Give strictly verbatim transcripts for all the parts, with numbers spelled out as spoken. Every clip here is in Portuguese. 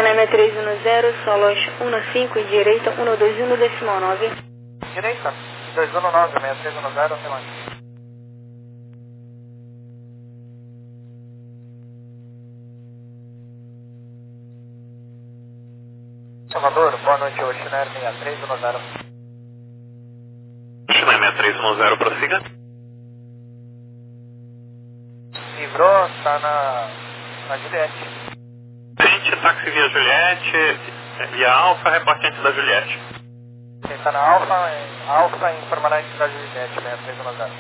Canema três um zero, Solos um cinco, direita um dois um decimal nove. Direita, dois um nove, seis três um zero, até mais. Salvador, boa noite, o Schneider seis três um zero. Schneider seis três um zero, prossiga. Livrou, está na, na Juliette. Gente, táxi via Juliette, via Alfa, reporte antes da Juliette. Ele está na Alfa, em, Alfa informará antes da Juliette, seis três um zero.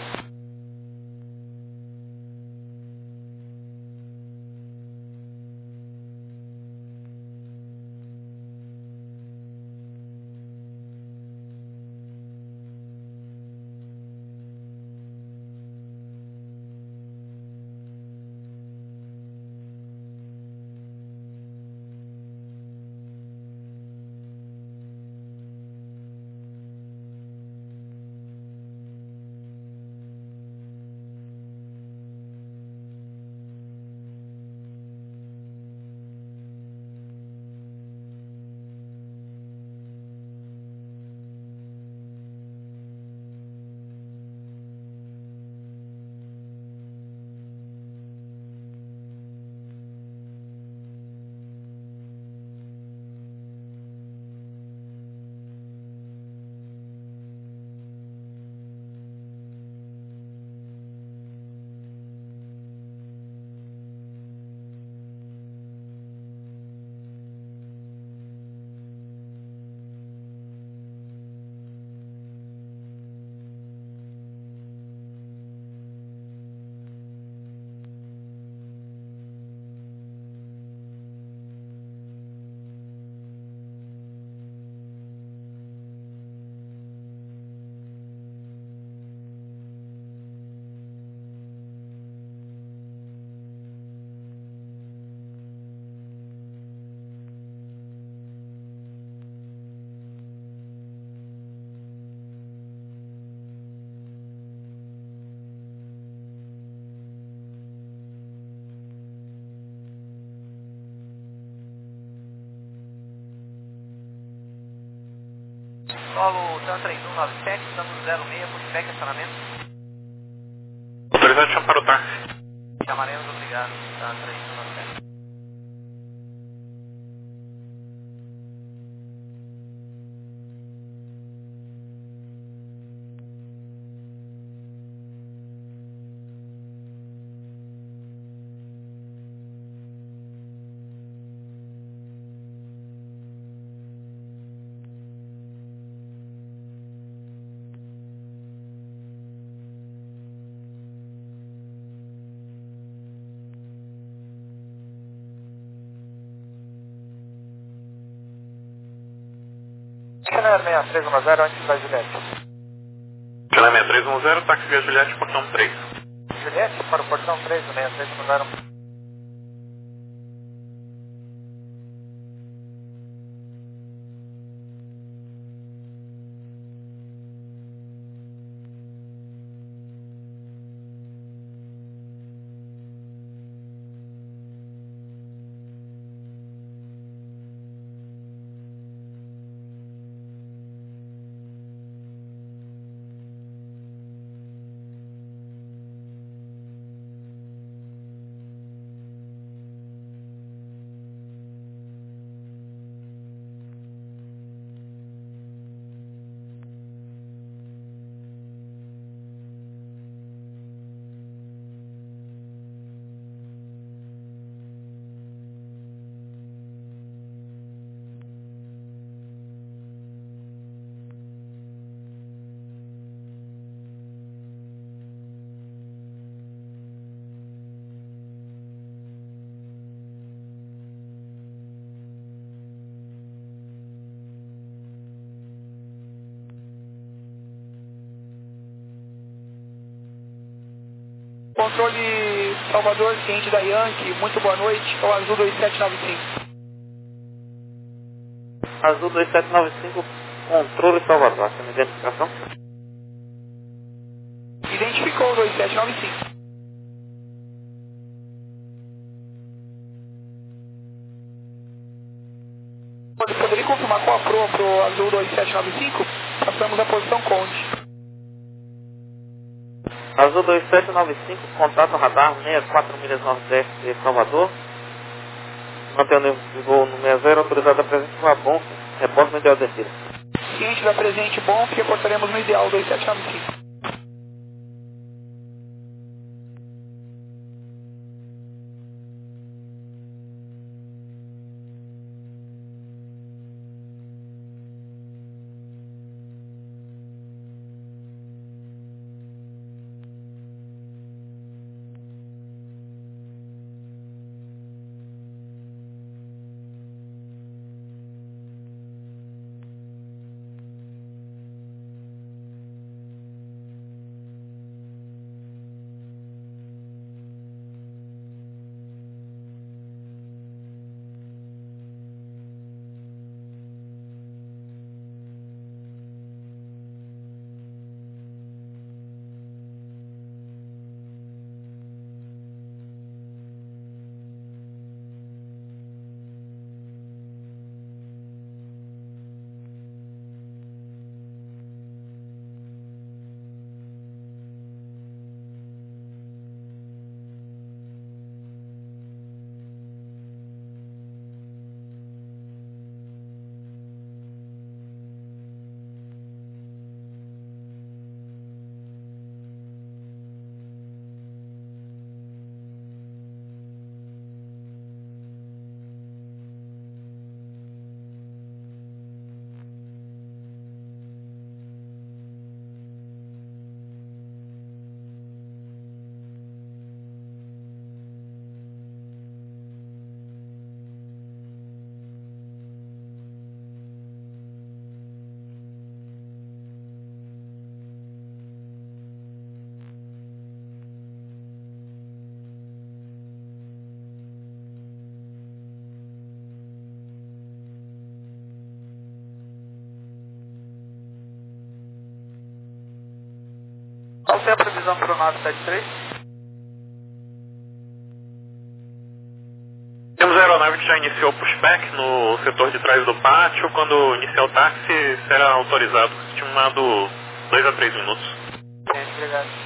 Solo TAM três um nove sete, estamos zero seis, pushback, acionamento. Autorizado para o táxi. Chamaremos, obrigado, TAM três um nove sete. Schneider seis três um zero, antes da Juliette. Schneider seis três um zero, táxi via Juliette, portão três. Juliette, para o portão três, o seis três um zero. Controle Salvador, ciente da Yankee, muito boa noite, é o Azul dois sete nove cinco. Azul dois sete nove cinco, controle Salvador, essa é a identificação? Identificou o dois sete nove cinco. pro, pro Azul dois sete nove cinco, passamos a posição Conde. Azul dois sete nove cinco, contato radar sessenta e quatro milhas nordeste de Salvador. Mantendo o voo no sessenta, autorizado a presença com a bom, reporte no ideal descida. Ciente da presente bom, que reportaremos no ideal dois sete nove cinco. Qual é a previsão para o nove sete três? Temos a aeronave que já iniciou o pushback no setor de trás do pátio. Quando iniciar o táxi, será autorizado. Estimado dois a três minutos. Gente, obrigado.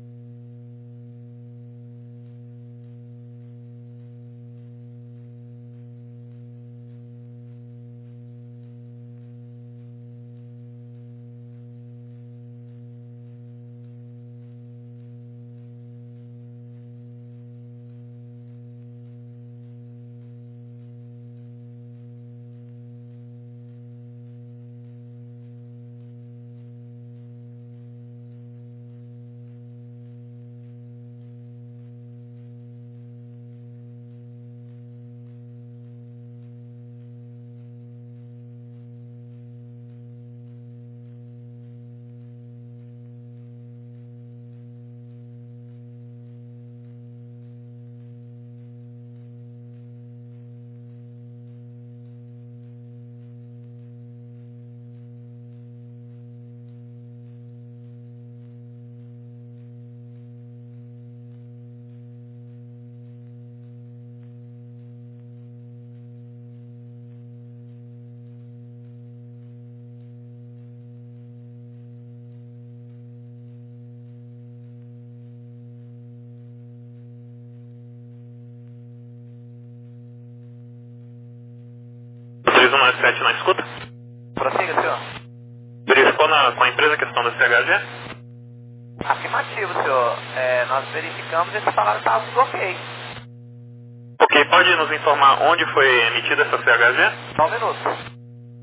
três um nove sete na escuta. Prossiga, senhor. Verificou na, com a empresa a questão da C H G? Afirmativo, senhor. É, nós verificamos e esse salário estava tudo ok. Ok, pode nos informar onde foi emitida essa C H G? Só um minuto.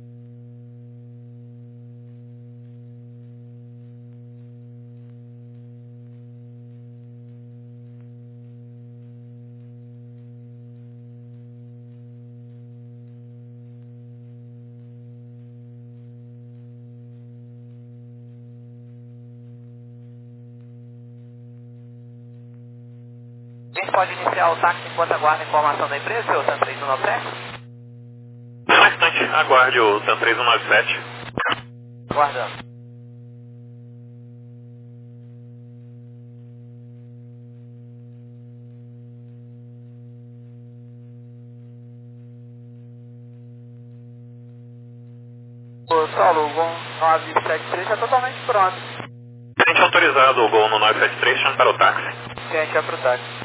A gente pode iniciar o táxi enquanto aguarda a informação da empresa, senhor? Tanto três um nove sete? Só um instante, aguarde o TAM três um nove sete. Aguardando. Ô, Saulo, o Gol nove sete três está totalmente pronto. Cliente autorizado, o Gol no nove sete três, chama para o táxi. Cliente é pro táxi.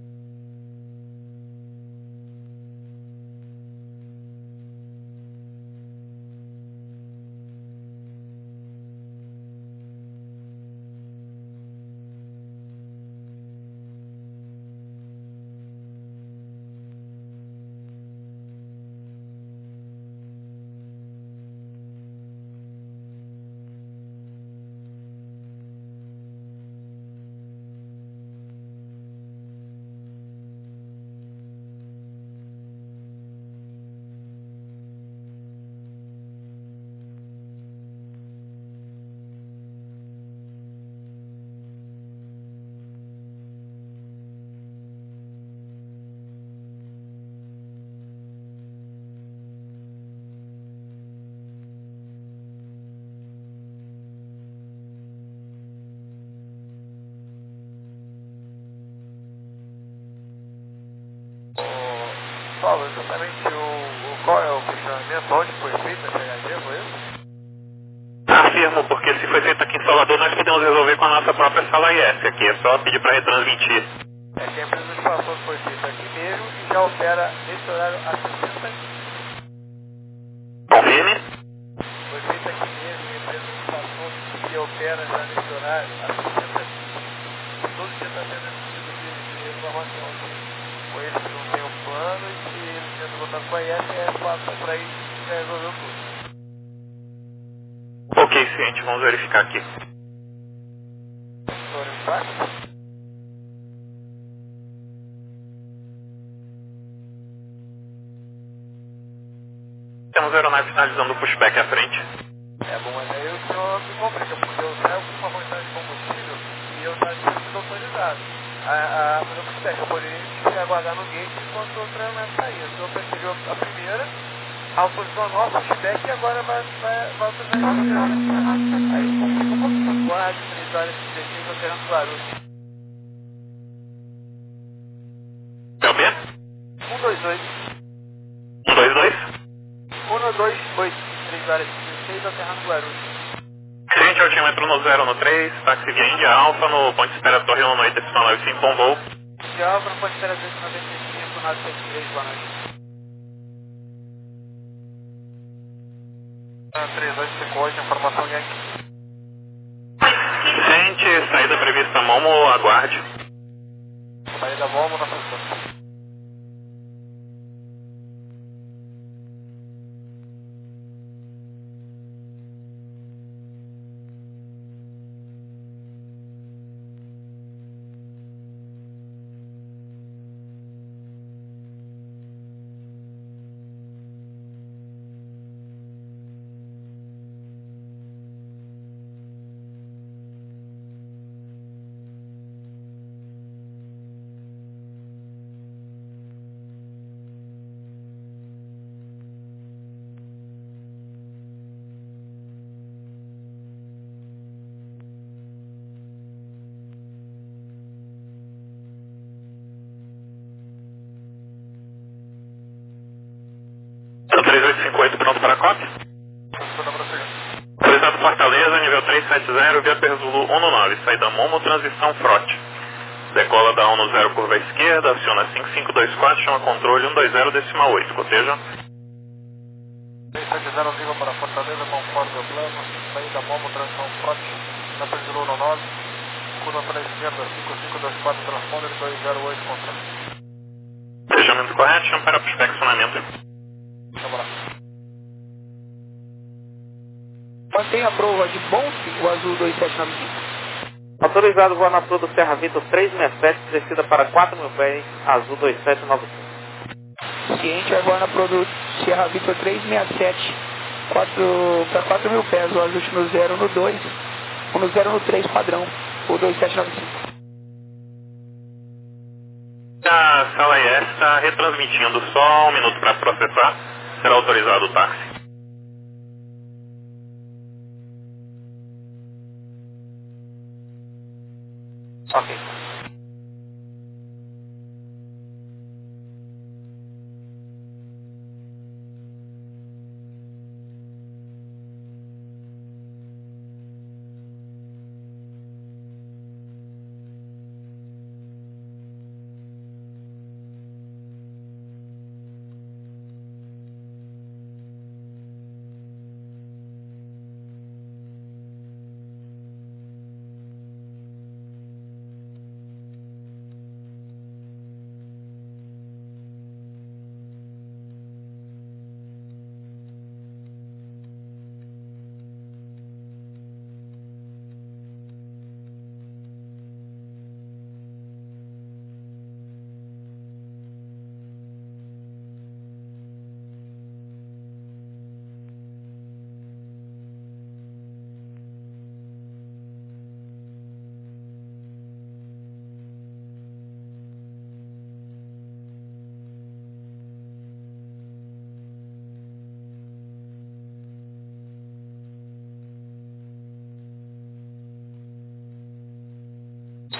Paulo, exatamente o, o, qual é o questionamento? Onde foi feito essa H D, foi isso? Afirmo, porque se foi feito aqui em Salvador, nós podemos resolver com a nossa própria sala I S aqui. É só pedir para retransmitir. É que a empresa nos passou que foi feito aqui mesmo e já opera nesse horário há sessenta dias. Confirme. Foi feito aqui mesmo e a empresa nos passou que opera já nesse horário há sessenta dias. Todo dia está tendo esse tipo de, de informação aqui. Com eles que não tem o plano e que eles tentam botar com a I S, é passa para aí e já resolveu tudo. Ok, ciente, vamos verificar aqui. Senhor embaixo? Temos a aeronave finalizando o pushback à frente. É bom, mas aí o senhor me complica, porque eu saio com uma quantidade de combustível e eu saio sendo autorizado. A, a fazer o pushback, eu poderia aguardar no gate enquanto outra aeronave sair. O senhor preferiu a primeira, autorizou a nossa pushback e agora vai, vai, vai autorizar a outra. Aí complica um pouquinho. Guarde três horas e dezesseis operando Guarulhos. É o B? um dois dois. um dois dois. um dois oito. três horas e dezesseis operando Guarulhos. Cliente altímetro no zero no três, táxi via Índia Alfa no ponto de espera Torre um oito nove cinco, bom voo. De Alfa no ponto de espera dois noventa e cinco, nove sete três, boa noite. três oito cinco oito, informação Yankee. Cliente, saída prevista Momo, aguarde. Saída Momo na sessão. três oito cinco oito, pronto para a cópia? Autorizado Fortaleza, nível trezentos e setenta, via Perzulu um nove, saída Momo, transição Frote. Decola da um zero, curva à esquerda, aciona cinco cinco dois quatro, chama controle um dois zero, decimal oito, coteja. três sete zero, viva para Fortaleza, conforme o plano, saída Momo, transição Frote, na Perzulu um nove, curva para a esquerda, cinco cinco dois quatro, transponder dois zero oito, controle. Fechamento correto, chama para prospeccionamento. Mantém a prova de Bonfe, o azul dois sete nove cinco. Autorizado voar na Flor do Serra Vitor trezentos e sessenta e sete, descida para quatro mil pés, azul dois sete nove cinco. Ciente agora na produto Sierra Vitor trezentos e sessenta e sete, para quatro mil pés, o ajuste no zero no dois, ou no zero no três padrão, o dois sete nove cinco. A sala I S está retransmitindo, só um minuto para processar, será autorizado o táxi. Ok.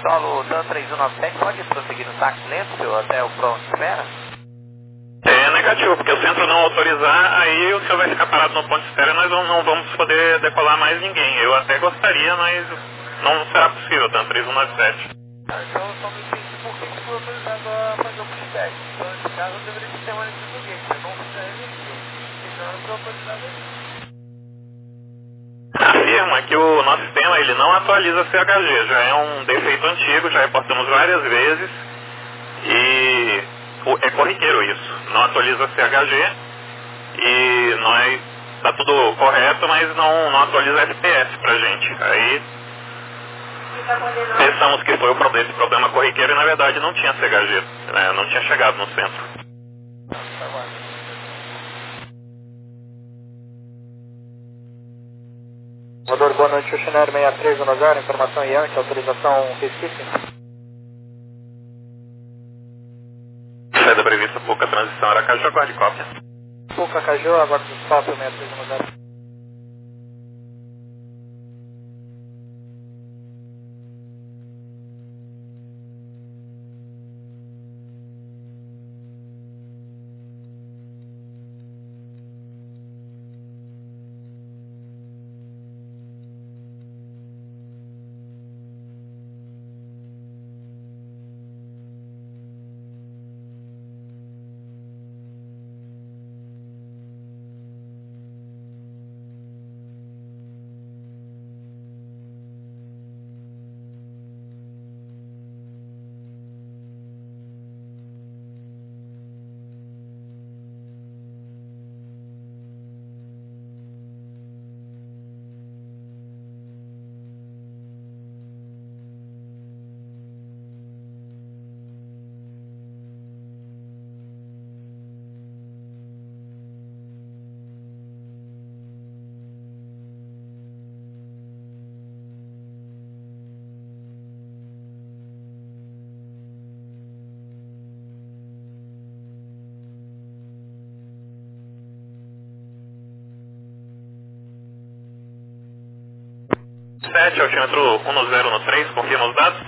Solo Dan três um nove sete, pode prosseguir no táxi lento até o pronto espera? É negativo, porque o centro não autorizar, aí o senhor vai ficar parado no ponto de espera e nós não, não vamos poder decolar mais ninguém. Eu até gostaria, mas não será possível, Dan três um nove sete. Ah, então eu só me entendi por que foi autorizado a fazer o pushback. Então nesse caso eu deveria ter uma lista do gate, eu não fiz a energia. Então eu estou autorizado aí. Afirma que o nosso sistema ele não atualiza C H G, já é um defeito antigo, já reportamos várias vezes e é corriqueiro isso, não atualiza C H G e nós está tudo correto, mas não, não atualiza F P S pra gente. Aí pensamos que foi o problema, esse problema corriqueiro e na verdade não tinha C H G, né, não tinha chegado no centro. Motor, boa noite, Oceanário seis três um zero, informação Yankee, autorização Recife. Saída prevista pouca transição Aracaju, aguarde cópia. Pouca Caju, aguarde cópia seis três um zero. sete, altímetro um zero no três, confirma os dados.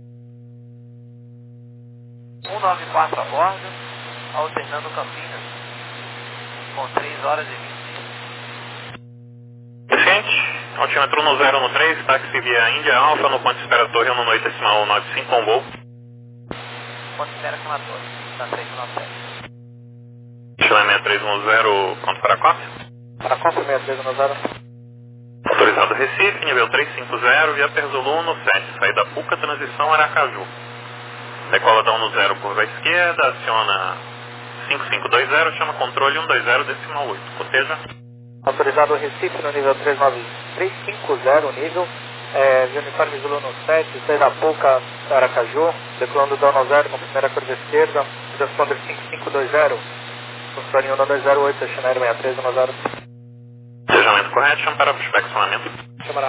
um nove quatro a bordo, alternando Campinas, com três horas e vinte. Suficiente, altímetro um zero no três, táxi via Índia Alfa, no ponto de espera Torre um oito decimal nove cinco com voo. Ponto de espera com a torre, da três um nove sete. Chile seis três um zero, pronto para a cópia. Para a cópia seis três um zero. Autorizado Recife, nível trezentos e cinquenta, via Perzolu um sete, saída Puca, transição Aracaju. Decola da um zero, curva à esquerda, aciona cinco cinco dois zero, chama controle um dois zero decimal oito. Coteja. Autorizado Recife no nível três nove três cinco zero, nível, é, de uniforme Zulu no sete, saída Puca, Aracaju, decolando da um zero com primeira curva à esquerda, responder cinco cinco dois zero, controle um dois zero oito, Oceanário seis três um zero. Sejamento correto, chama para pushback sonamento. Chamará.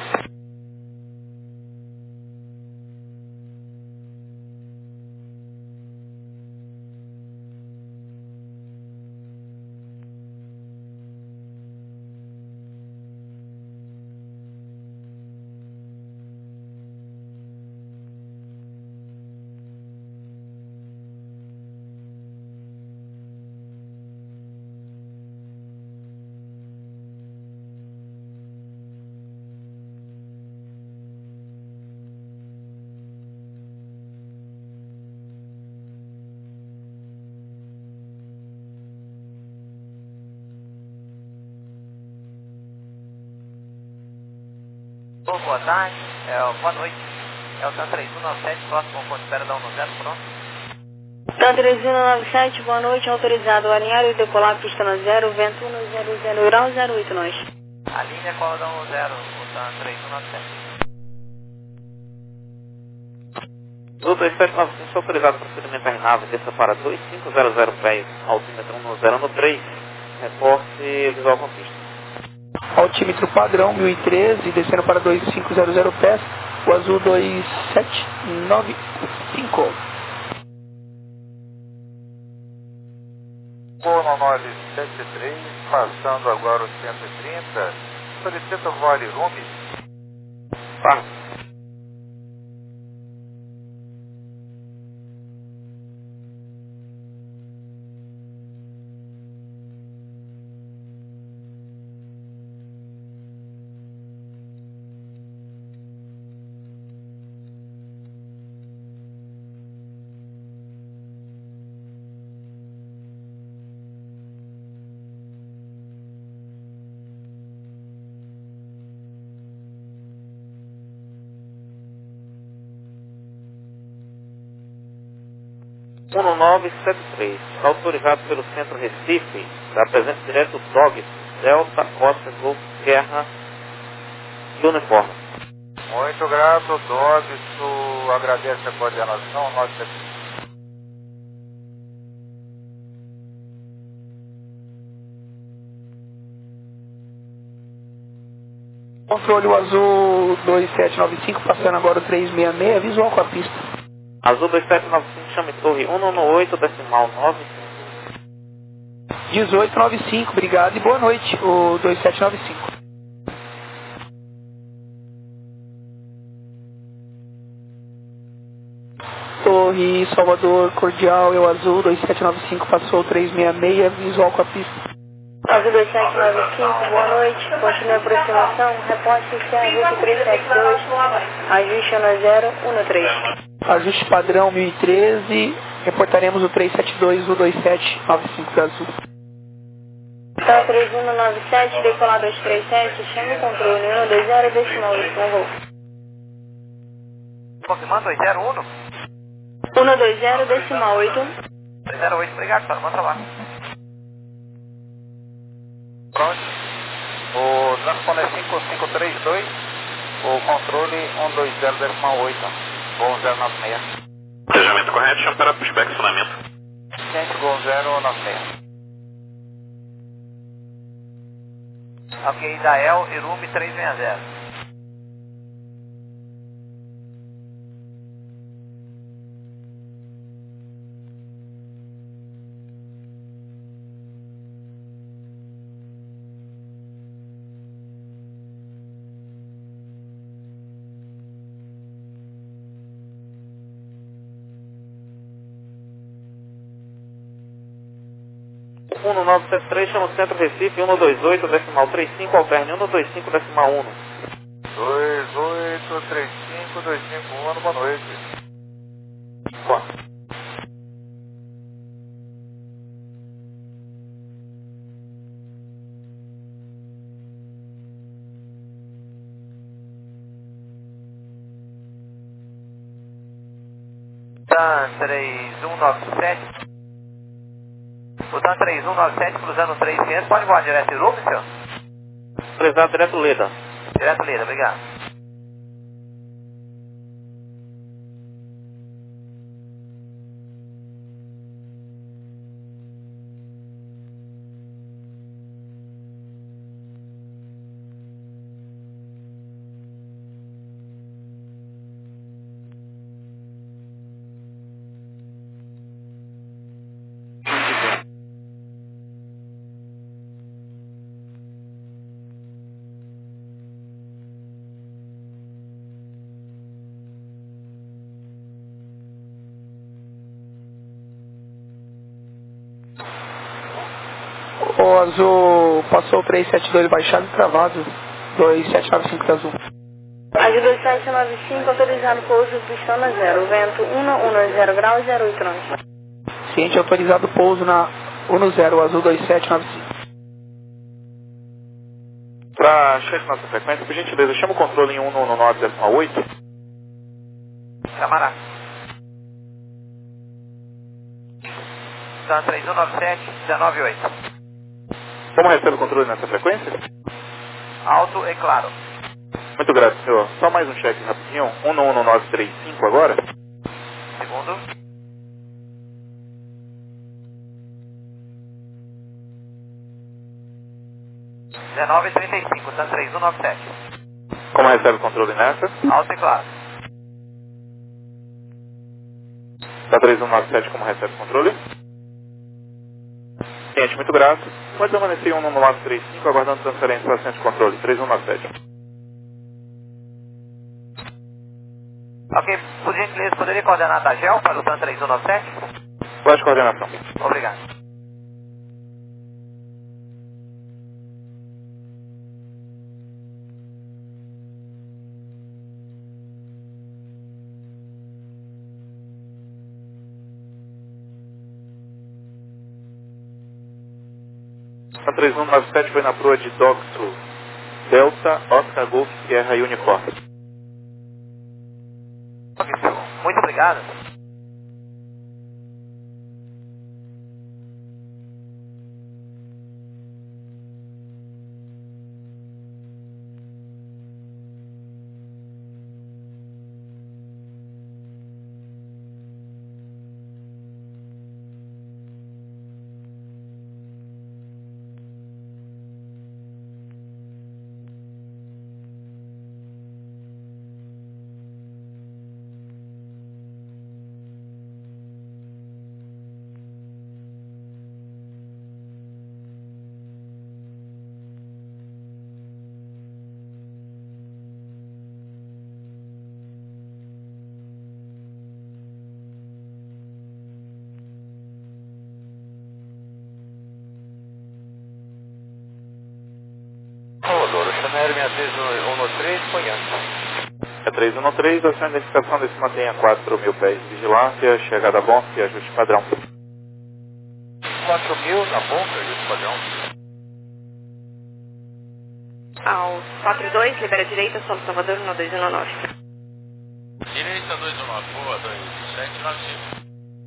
Bom, boa tarde, é, boa noite. É o Dan três um nove sete, próximo ao ponto de espera da um zero, pronto. Dan três um nove sete, boa noite, autorizado alinhar e decolar pista no zero, vento um zero zero grau zero oito nós. A linha cola da um zero, o Dan três um nove sete. Do dois sete nove cinco, autorizado procedimento em nave, desça para dois cinco zero zero pés, altímetro um zero no três, reporte visual com pista. Altímetro padrão mil e treze, descendo para dois cinco zero zero pés, o azul dois sete nove cinco. Polo nove sete três, passando agora o cento e trinta, solicita o volume. Tá. um nove sete três, autorizado pelo Centro Recife, da presença direto Dog, Delta, Oscar, Golf, Guerra e Uniforme. Muito grato, Dog, tu agradece a coordenação, nós Controle o azul dois sete nove cinco, passando agora o três seis seis, visual com a pista. Azul dois sete nove cinco, chame torre um nove oito, decimal nove. dezoito nove cinco, obrigado e boa noite, o dois sete nove cinco. Torre Salvador Cordial, eu azul dois sete nove cinco, passou o três seis seis, visual com a pista. Azul dois sete nove cinco, boa noite, continue a aproximação, reporte C A vinte três sete dois, ajuste um zero um três. Ajuste padrão mil e treze, reportaremos o três sete dois, o dois sete nove cinco da azul. Então, três um nove sete, decolar dois três sete, chame o controle um dois zero, decimal oito, não vou. Confirmando dois zero um? um dois zero, decimal oito. dois zero oito, obrigado, para manda lá. Pronto. O transponder cinco cinco três dois, o controle um dois zero decimal oito, Gol zero nove seis. Planejamento correto, chama para pushback funcionamento. Gente, Gol zero nove seis. Ok, Dael, Irume três seis zero. um nove sete três, chama o Centro Recife, um dois oito, decimal trinta e cinco, alterne um dois cinco, decimal um. dois oito três cinco dois cinco um, boa noite. Boa. Tá, três um nove sete. O Dan três um nove sete cruzando três quinhentos, pode voar direto em Irume, senhor? Prezado direto Leda. Direto Leda, obrigado. O azul passou o três sete dois baixado e travado, dois sete nove cinco da azul. Azul dois sete nove cinco, autorizado pouso, pistão na zero, vento um zero graus, zero oito nove. Ciente autorizado pouso na um zero, azul dois sete nove cinco. Para chefe nossa frequência, por gentileza, chama o controle em um nove decimal oito. Camará. Dan três um nove sete, dezenove oito. Como recebe o controle nessa frequência? Alto e claro. Muito grato, senhor. Só mais um cheque rapidinho. um nove três cinco agora. Segundo. dezenove trinta e cinco, Dan três um nove sete. Como recebe o controle nessa? Alto e claro. Da três um nove sete, como recebe o controle? Gente, muito grato. Pode permanecer em um nove três cinco, aguardando transferência para centro de controle. três um nove sete. Ok, por gentileza, poderia coordenar a Tagel para o Dan três um nove sete? Pode coordenação. Obrigado. A três um nove sete foi na proa de Doxo, Delta, Oscar, Golf, Guerra e Uniforme. Ok, senhor. Muito obrigado. Aero sessenta e três um três, foi antes. É três um três, a sua identificação desse mantenha quatro mil pés de vigilância, chegada a bom e ajuste padrão. quatro mil na boca, ajuste padrão. Aos quatro dois, libera direita, São Salvador, no dois um nove. Direita dois um nove, boa, dois sete nove cinco.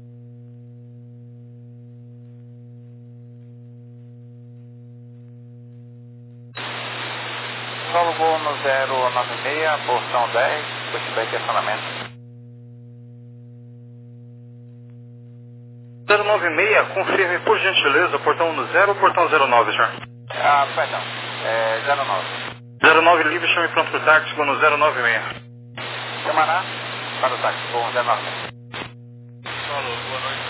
Solo voo no zero nove seis, portão dez, pushback e acionamento. zero nove seis, confirme por gentileza, portão no zero ou portão zero nove, senhor? Ah, perdão, é zero nove. zero nove livre, chame pronto para o táxi, vou no zero nove seis. Camará, para o táxi, vou no zero nove seis. Solo, boa noite,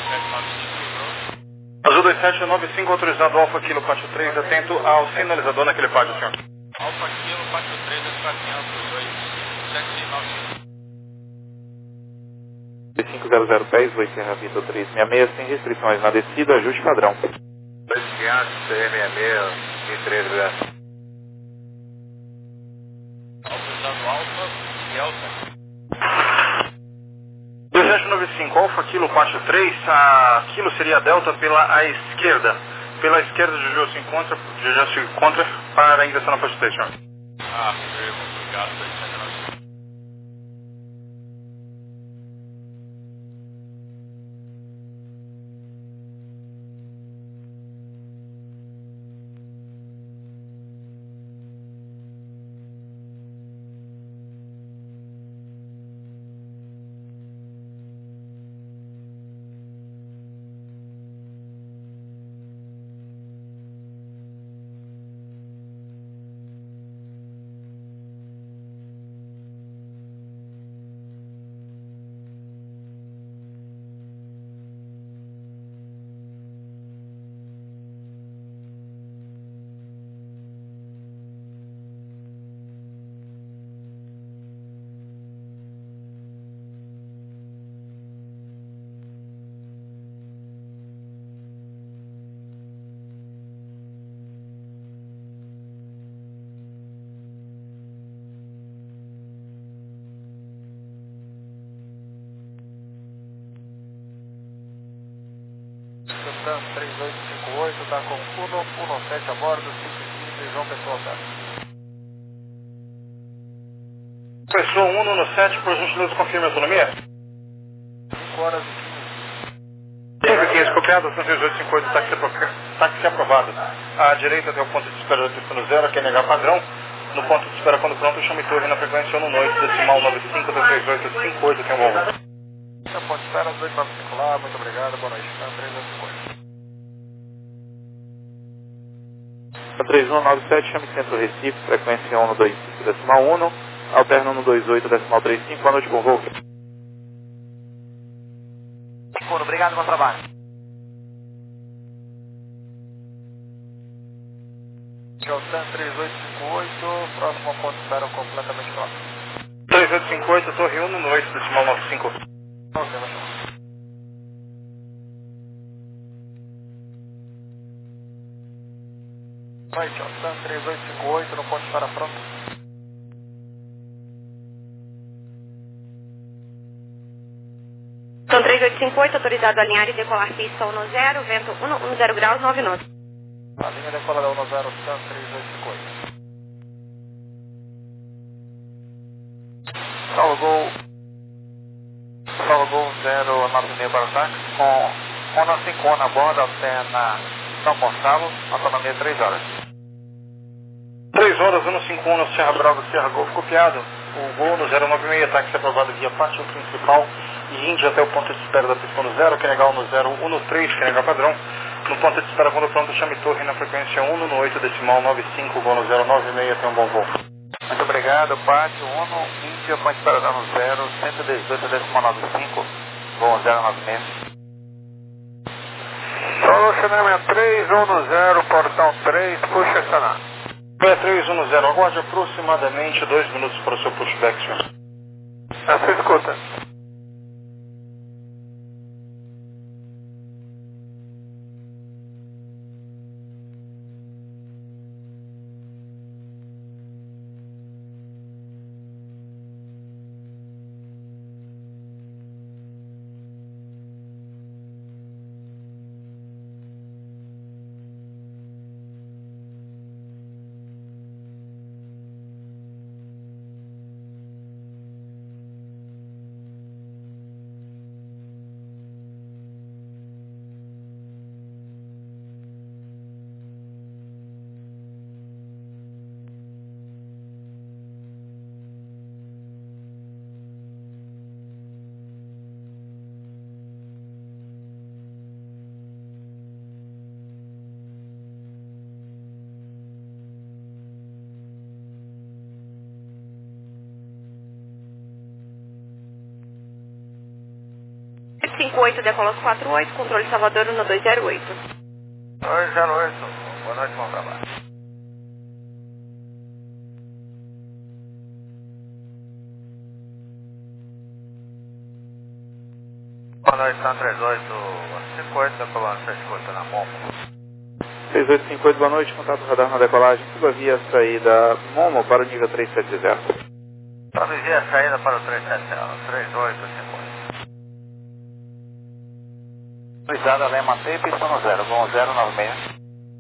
Azul dois sete nove cinco, autorizado Alfa Kilo Pátio três, atento ao sinalizador naquele pátio, senhor. Alfa Kilo Pátio três, espaciando dois sete nove cinco. cinco zero zero pés, voo Sierra Vitor três seis seis, sem restrições na descida, ajuste padrão. dois quinhentos, C M sessenta e seis, mil e treze, obrigado. Autorizado Alfa e Delta. dois sete nove cinco, Alfa Kilo Pátio três, a Kilo seria a Delta pela a esquerda. Pela esquerda de já se encontra, de já se encontra para a ingressão na Pátio três, senhor. Ah, obrigado, dois sete nove cinco. três oito cinco oito, está com um um sete a bordo, cinco quinze, João Pessoa Alta. Pessoa um um sete, por gentileza, confirme a autonomia? cinco horas e quinze. cinco e quinze, copiado, três oito cinco oito, táxi, táxi aprovado. À direita até o ponto de espera da pista no zero, quer negar padrão. No ponto de espera quando pronto, chame torre na frequência um noite, decimal nove cinco, três oito cinco oito, que é um bom voo. Na ponto de espera, dois nove cinco lá, muito obrigado, boa noite, três oito cinco oito. três um nove sete, chame Centro Recife, frequência um dois cinco, decimal um, alterna um dois oito, decimal trinta e cinco, boa noite, bom voo. Obrigado, bom trabalho. Deltan três oito cinco oito, próximo ponto de espera completamente próximo. três oito cinco oito, torre um noite, decimal nove cinco. Ok, vai chamar. Noite, Deltan três oito cinco oito, no ponto de espera pronto. São três oito cinco oito, autorizado a alinhar e decolar pista um zero, vento um zero graus, nove nove. A linha decolará um zero, Deltan três oito cinco oito. Solo Gol, Solo Gol zero nove seis para o táxi, com Honda cinco a bordo, alterna São Gonçalo, autonomia três horas. três horas, um cinco um, Serra Brava, Serra Golf, copiado. O voo no zero nove seis, táxi aprovado via pátio principal e Índia até o ponto de espera da pista no zero, quer negar no zero um três, quer negar padrão. No ponto de espera quando pronto, chame torre na frequência um no oito, decimal nove cinco, voo no zero nove seis, tem um bom voo. Muito obrigado, pátio um, Índia, ponto de espera no zero, cento e dezoito, decimal nove cinco, voo zero nove seis. Solo Xanama três um zero, portão três, puxa estacionar. três um zero, aguarde aproximadamente dois minutos para o seu pushback, senhor. Essa escuta. cinco oito, decola quatro oito, controle Salvador um dois zero oito. dois zero oito, boa noite, bom trabalho. Boa noite, São três oito, cinco oito, decolando seis oito na Momo. seis oito cinco oito, boa noite, contato radar na decolagem, suba via saída Momo para o nível três sete zero. Sobe via saída para o três sete zero, três oito cinco oito. Cuidado, Lema, mantém pista no zero, vão zero nove seis.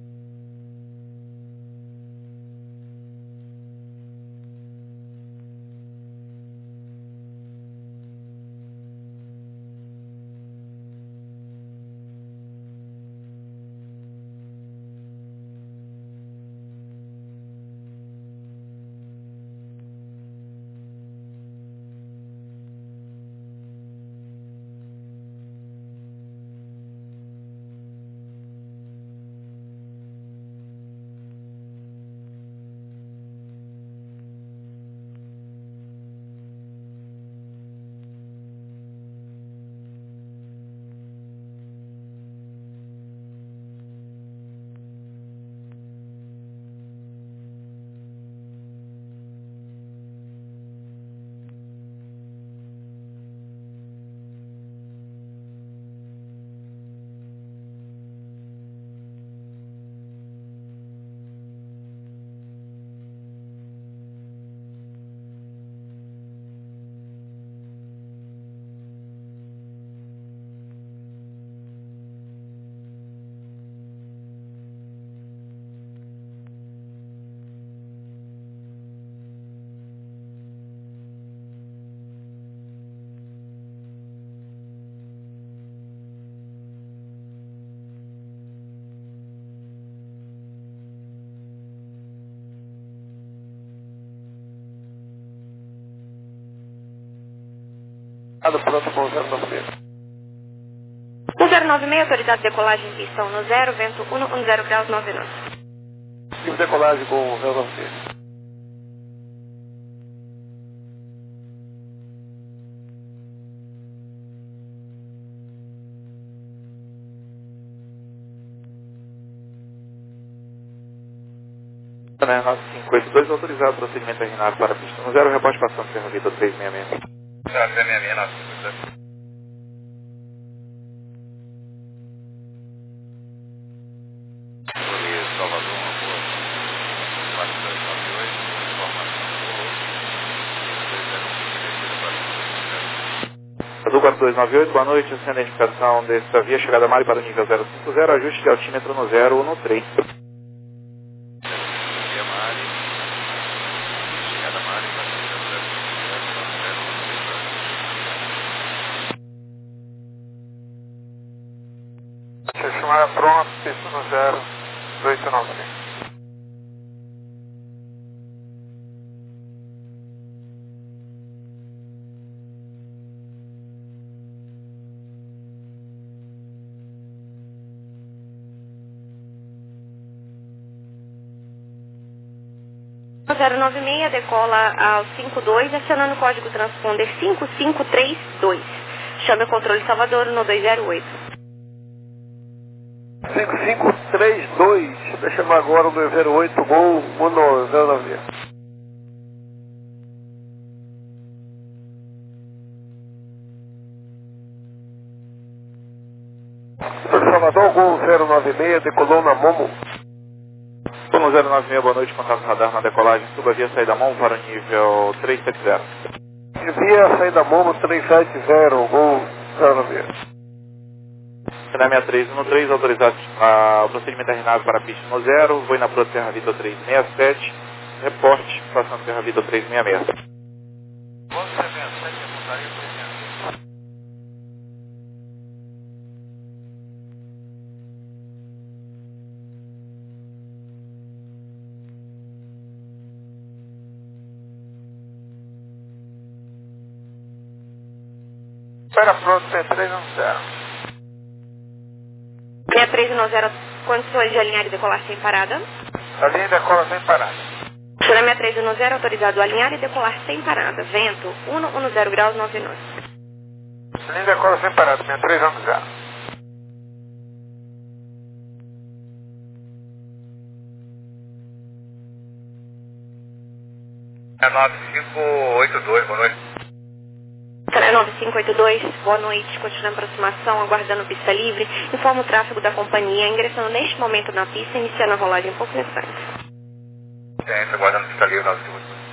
Pronto, voo zero nove seis. um zero nove seis, autorizado decolagem, pistão no zero, vento um um zero graus nove nós. Tive decolagem com zero nove seis. nove cinco oito dois, autorizado procedimento terminado para pista no zero, reposte passando Serra Vitor três seis seis. três seis seis, nove cinco dois. Salvador, uma boa. quatro dois nove oito, informação do Azul quatro dois nove oito, boa noite, a identificação desta via, chegada Mari para o nível zero cinco zero, ajuste de altímetro no zero um três. Via Mari, chegada Mari para o nível zero cinco zero, um três. Deixa eu chamar pronto, pista no zero, dois nove seis. zero nove seis, decola ao cinco dois, acionando o código transponder cinco cinco três dois. Chame o controle Salvador no dois zero oito. cinco cinco três dois, deixa eu chamar agora o dois zero oito, gol um zero nove seis. Salvador, gol zero nove seis, decolou na Momo. Gol zero nove seis, boa noite, contato radar na decolagem, suba via saída Momo para o nível três sete zero. Via saída Momo três sete zero, gol zero nove seis. Na sessenta e três um três, autorizado ah, o procedimento terminado para a pista no zero, vou na Pro Serra Vitor três seis sete, reporte, passando Serra Vitor três seis seis. Espera pronto, seis três um zero. seis três um zero, condições de alinhar e decolar sem parada. Alinha e decola sem parada. Chama seis três um zero, autorizado a alinhar e decolar sem parada. Vento um um zero graus nove nós. Linda decola sem parada, sessenta e três anos zero. É nove cinco oito dois, boa noite. Canal nove cinco oito dois, boa noite. Continua a aproximação, aguardando pista livre. Informa o tráfego da companhia, ingressando neste momento na pista, iniciando a rolagem em poucos instantes. É, aguardando pista livre, nove cinco oito dois.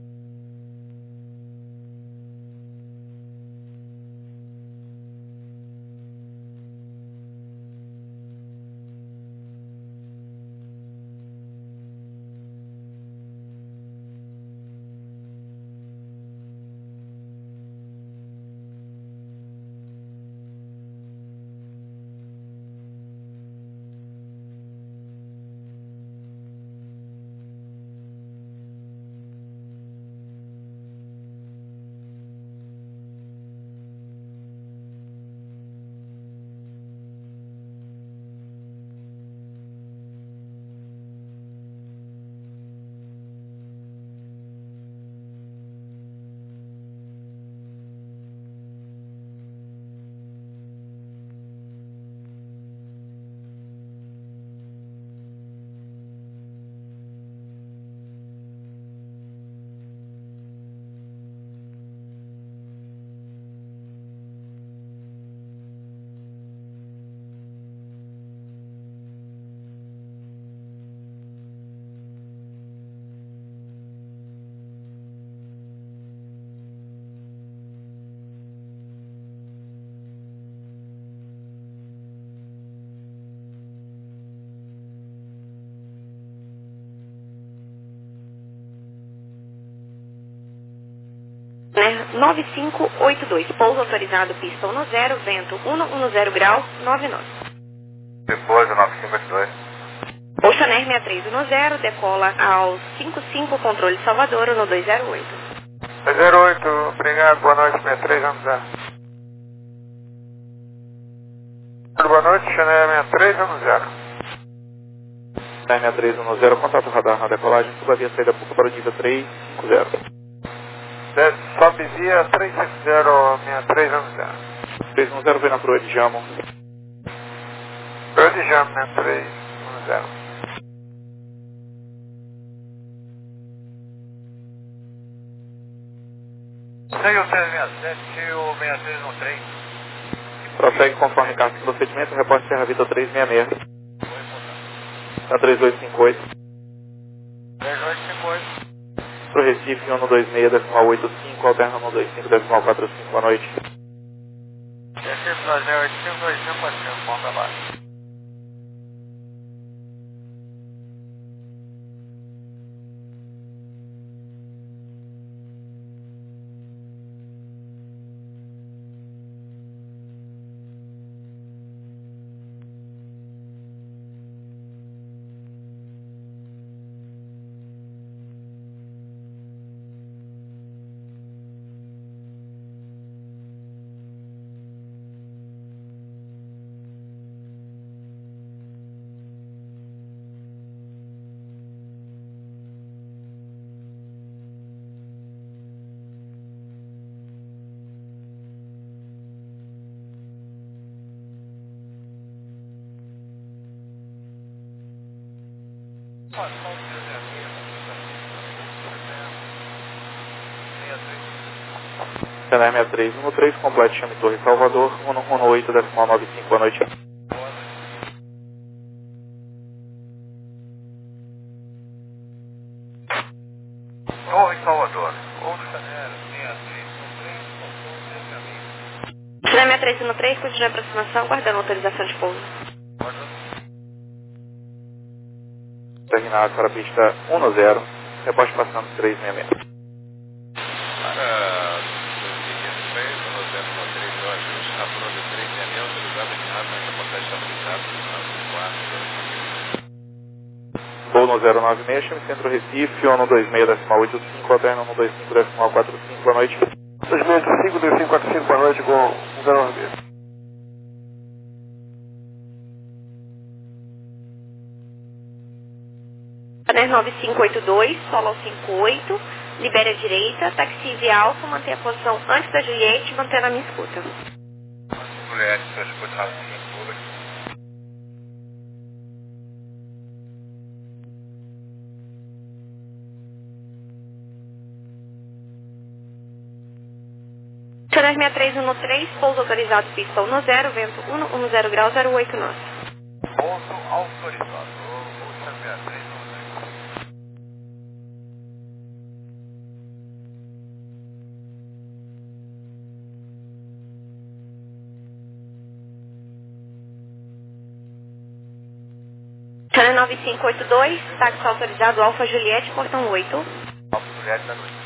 nove cinco oito dois, pouso autorizado, pista um zero, vento cento e dez graus, nove nove. Depois, nove cinco oito dois. Oceaner sessenta e três dez, decola aos cinquenta e cinco, controle Salvador, no dois zero oito. dois zero oito, obrigado, boa noite, sessenta e três anos zero. Boa noite, Chanel sessenta e três anos zero. sessenta e três anos zero, contato radar na decolagem, suba via saída para o nível três cinco zero. Sobe via três cinco zero, sessenta e três anos zero. três um zero, vem na proa de Jamo. Proa de Jamo, sessenta e três anos zero. Segue o seis seis sete, o sessenta e três no trem. Prossegue conforme carta de procedimento, repórter Serra Vitor três seis seis. Tá três oito cinco oito. três oito cinco oito. Pro Recife, um dois seis, decimal oito cinco, alterna um dois cinco, decimal quatro cinco, boa noite. Recife dois zero oito cinco dois cinco quatro cinco, bom trabalho. Cenar sessenta e três um três, complete Chame Torre Salvador, um um oito, decimal nove cinco, boa noite. Torre Salvador, outro Chanel sessenta e três um três, Chanel sessenta e três um três, continua a aproximação, guardando autorização de pouso. Terminado para a pista um zero, repórter passando três seis seis. Voo no zero nove seis, Chame Centro Recife, um dois seis, decimal oito cinco, alterna um dois cinco, decimal quatro cinco, boa noite. dois mil e cinco, dois cinco quatro cinco, boa noite, com zero nove seis. Chanel nove cinco oito dois, solo ao cinco oito, libere a direita, taxi via alfa, mantenha a posição antes da Juliette, mantendo a minha escuta. Juliette, transporte rápido público. Channel seis três um três, pouso autorizado, pista um zero, vento um zero grau, zero oito nós. Pouso autorizado, o Channel seis três um três. Channel nove cinco oito dois, táxi autorizado, Alfa Juliette, portão oito. Alfa Juliette da noite.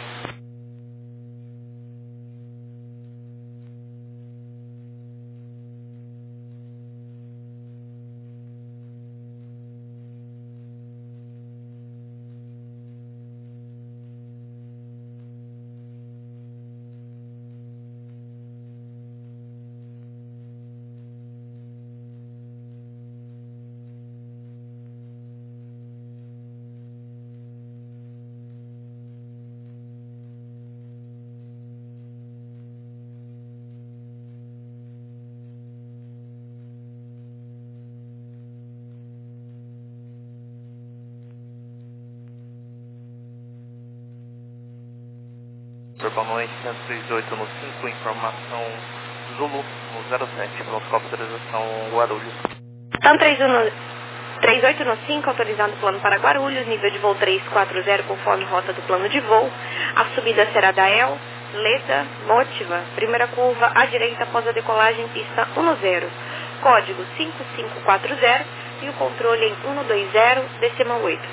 Boa noite, cento e trinta e oito no cinco, informação Zulu no zero sete, pronto com autorização Guarulhos. Então três um três oito no cinco, autorizado plano para Guarulhos, nível de voo trezentos e quarenta, conforme rota do plano de voo. A subida será da El, Leda, Motiva, primeira curva à direita após a decolagem, pista um zero. Código cinco cinco quatro zero e o controle em um dois zero, decimal oito.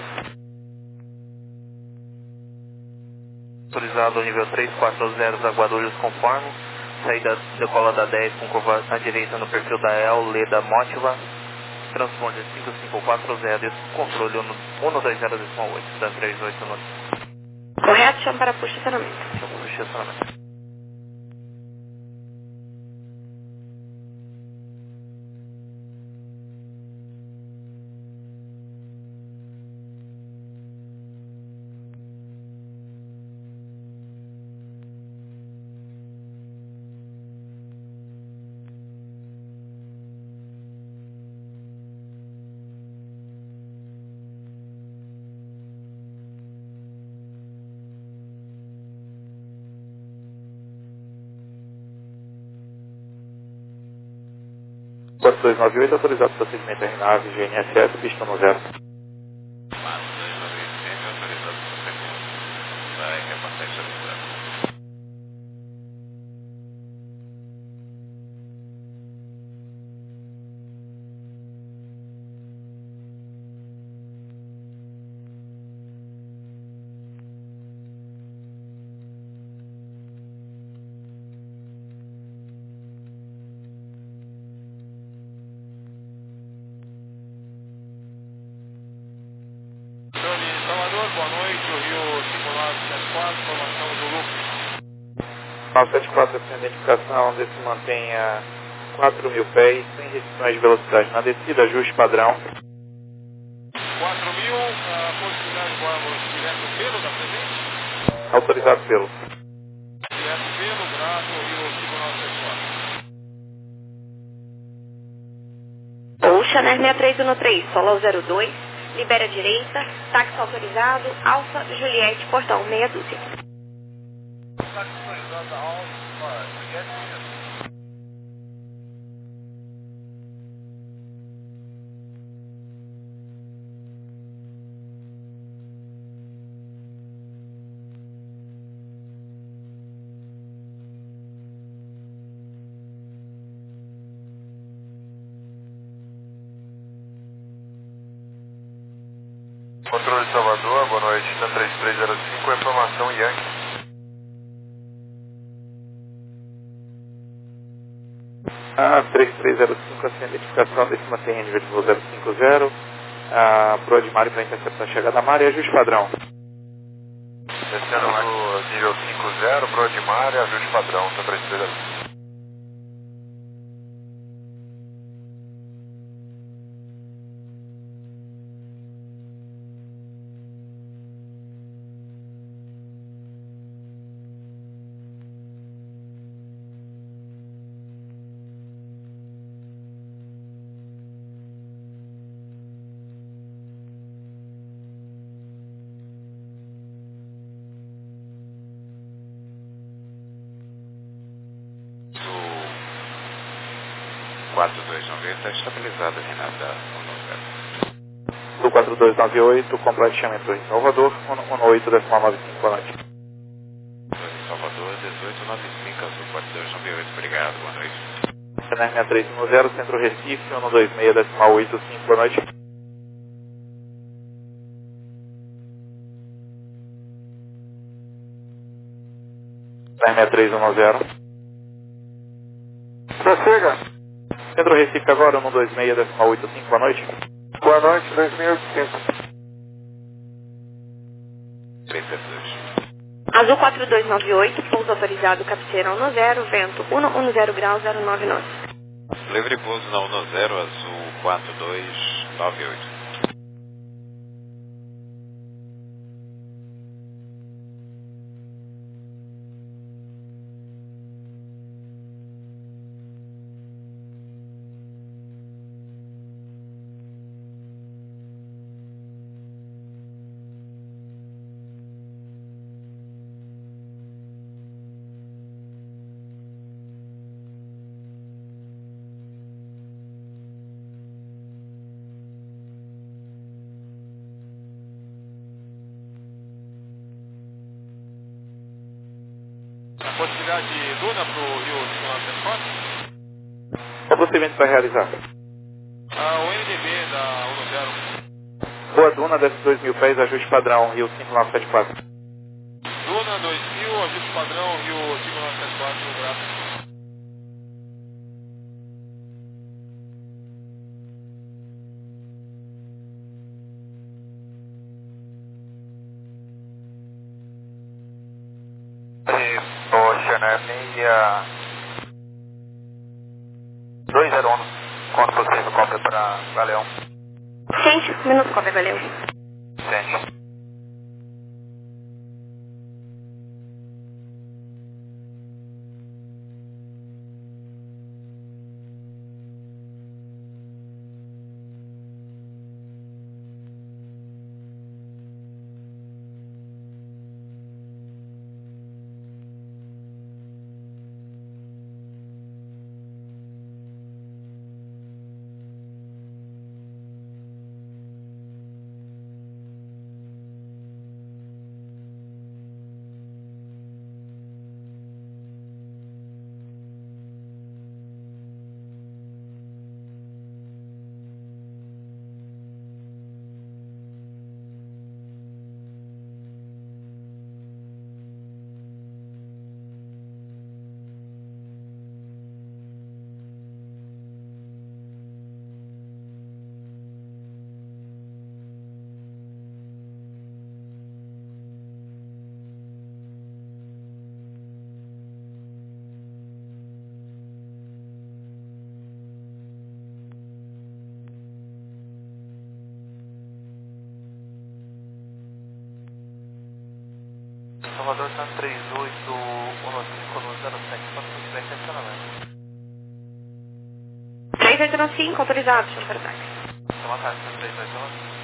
Autorizado nível três quatro zero a Guarulhos conforme. Saída decola da dez com curva à direita no perfil da El, Leda, Motiva. Transponder cinco cinco quatro zero e controle um dois zero decimal oito, da três oito no... Correto, chama para push estacionamento. Chama para estacionamento. quatro dois nove oito, autorizado para procedimento R nave, G N S S, pista no zero. quatro dois nove oito, autorizado para procedimento da R P zero. Boa noite, o Rio cinco nove sete quatro, informação Zulu. nove sete quatro, essa identificação onde se mantenha quatro mil pés, sem restrições de velocidade na descida, ajuste padrão. quatro mil, a possibilidade de voarmos direto pelo da presente? Autorizado pelo. Direto pelo, grado, Rio cinco nove sete quatro. Ocean seis três um três, Solo zero dois, libera a direita, táxi autorizado, Alfa Juliette, portão meia dúzia. Táxi autorizado, Alfa Juliette. Controle de Salvador, boa noite, três três zero cinco, informação Yankee. Ah, três três zero cinco, essa identificação desse mantém nível de voo zero cinco zero. Ah, pro Admário para interceptar a chegada da Mari, ajuste padrão. Descendo no nível cinco zero, pro Admário, ajuste padrão, três três zero cinco. quatro dois nove oito está estabilizado aqui na da Sul quatro dois nove oito, compartilhamento em Salvador, um um oito decimal nove cinco, boa noite. Salvador, dezoito noventa e cinco, Azul quatro dois nove oito, obrigado, boa noite. Channel seis três um zero, Centro Recife, um dois seis decimal oito cinco, boa noite. Channel seis três um zero. Prossiga. Centro Recife agora, um dois seis decimal oito cinco, boa noite. Boa noite, dois mil e oitocentos. três sete dois. Azul quatro dois nove oito, pouso autorizado, cabeceira um zero, vento um zero graus zero nove nove. Livre pouso na um zero, Azul quatro dois nove oito. A possibilidade de Duna para o Rio cinco nove sete quatro? Qual procedimento vai realizar? Ah, o M D B da um zero. Boa Duna, desce dois mil pés, ajuste padrão, Rio cinco nove sete quatro. Duna dois mil, ajuste padrão, Rio cinco nove sete quatro, no braço. Ocean meia dois zero um, quanto possível, cobra para Galeão. Gente, minuto, cobra, valeu. Sente. Salvador San três oito um cinco zero sete, quanto tiver estacionamento. três oito cinco, autorizado, chama para ataque. Chama a taxa três oito um.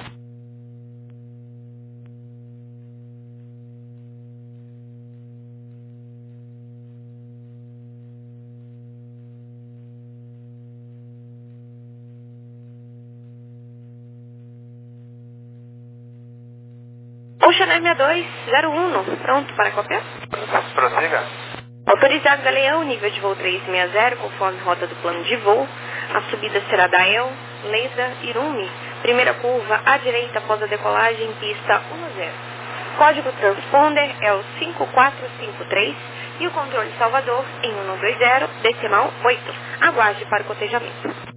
Ocean sessenta e dois zero um, pronto para copiar? Prossiga. Autorizado Galeão, nível de voo trezentos e sessenta, conforme rota do plano de voo. A subida será da El, Leda, Irumi. Primeira curva à direita após a decolagem, pista um zero. Código transponder é o cinco quatro cinco três e o controle Salvador em um dois zero, decimal oito. Aguarde para o cotejamento.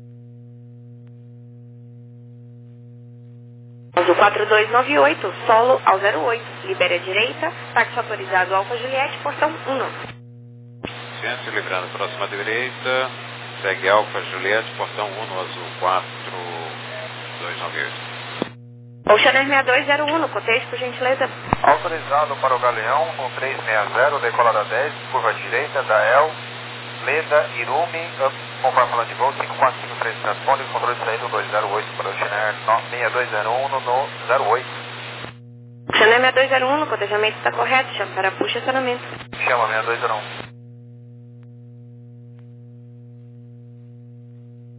Azul quatro dois nove oito, solo ao zero oito. Libere a direita, táxi autorizado Alfa Juliette, portão um. Ciência, livrando próxima direita, segue Alfa Juliette, portão um, Azul quatro dois nove oito. Ocean sessenta e dois zero um, cotejo, por gentileza. Autorizado para o Galeão, um três seis zero, decolada dez, curva direita da El, Leda, Irumi, conforme plano de voo, cinco quatro cinco três, transponder, controle de saída um dois zero oito para o Chiner seis dois zero um no zero oito. Ocean sessenta e dois zero um, o cotejamento está correto, chama para puxa estacionamento. Chama seis dois zero um.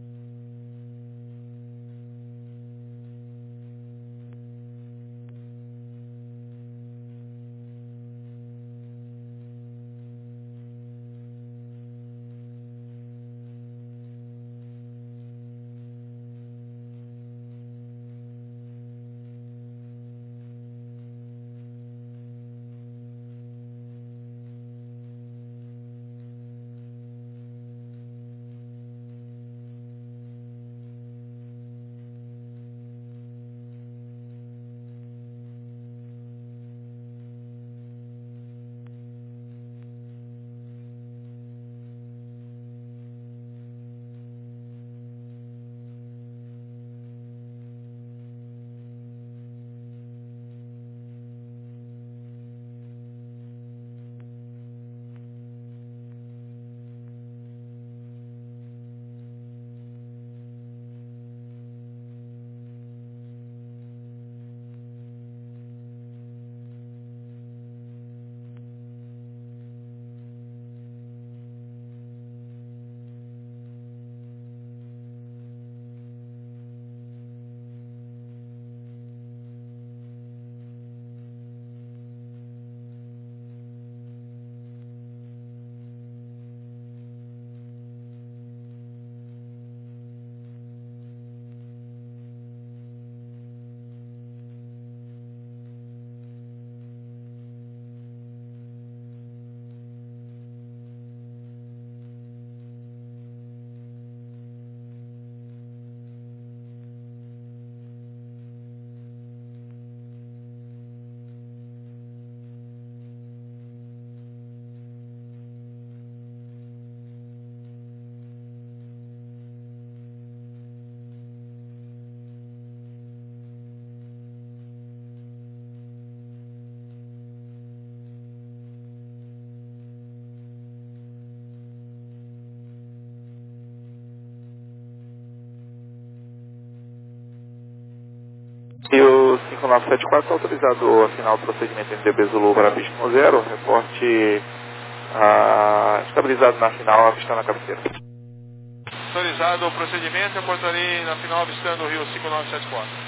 E o cinco nove sete quatro está autorizado a assinar o procedimento N D B Zulu para pista no zero, reporte ah, estabilizado na final, avistando a cabeceira. Autorizado o procedimento, reportarei na final avistando o Rio cinco nove sete quatro.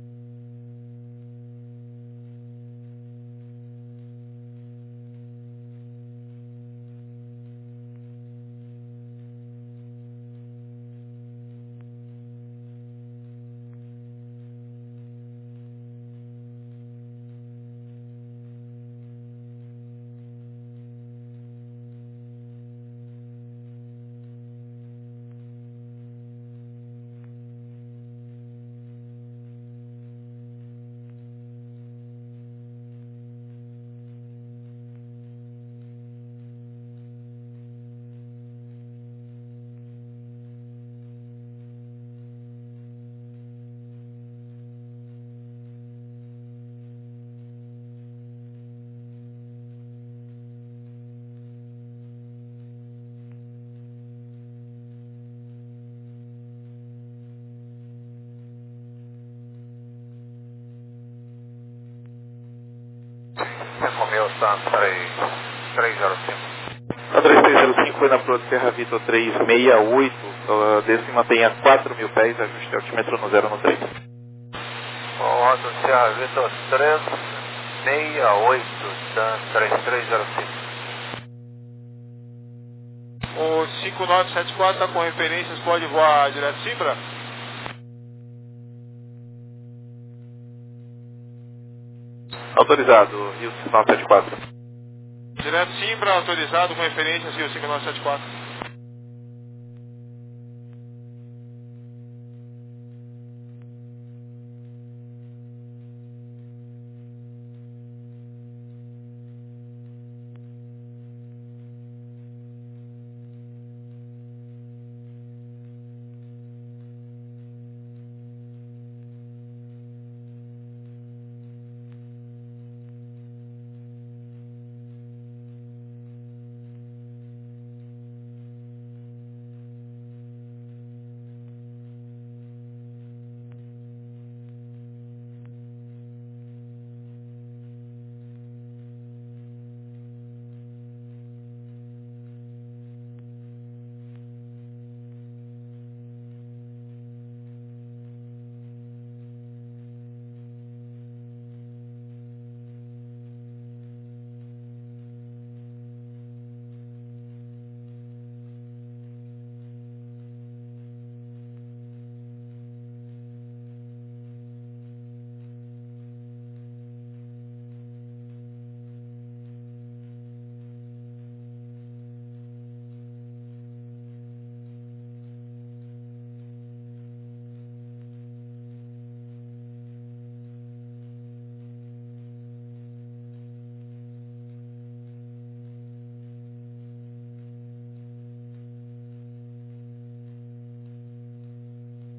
Romeu Santos três zero cinco. A três três zero cinco foi na Pro de Serra Vitor três seis oito, uh, desce e mantenha quatro mil pés, ajuste altímetro no zero no três. Rota Serra Vitor três seis oito, Dan três três zero cinco. O cinco nove sete quatro está com referências, pode voar direto Simbra? Autorizado, Rio cinco nove sete quatro. Direto Simbra, autorizado com referências Rio cinco nove sete quatro.